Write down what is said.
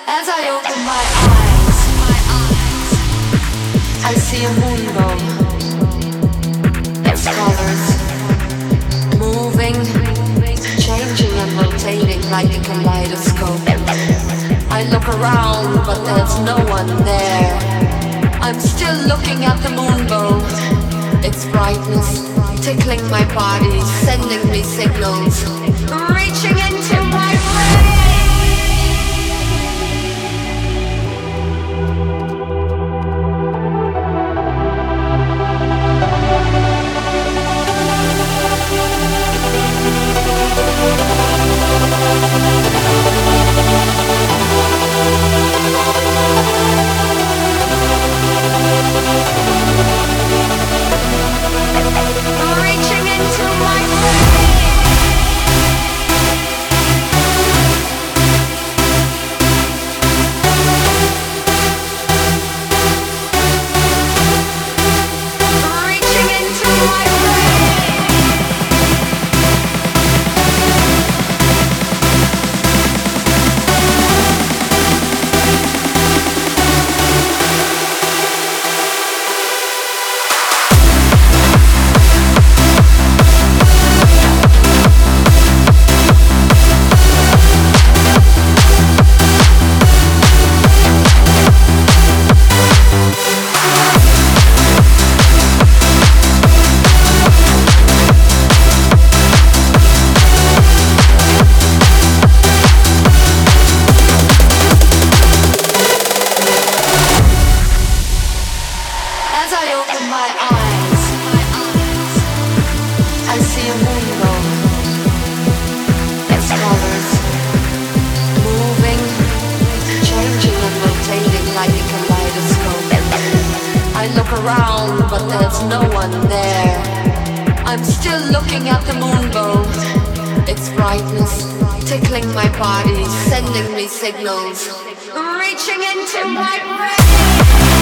As I open my eyes, I see a moonbow. Its colors moving, changing and rotating like a kaleidoscope. I look around, but there's no one there. I'm still looking at the moonbow. Its brightness tickling my body, sending me signals, reaching into my brain. Reaching into my around, but there's no one there. I'm still looking at the moonbow. Its brightness tickling my body, sending me signals, reaching into my brain.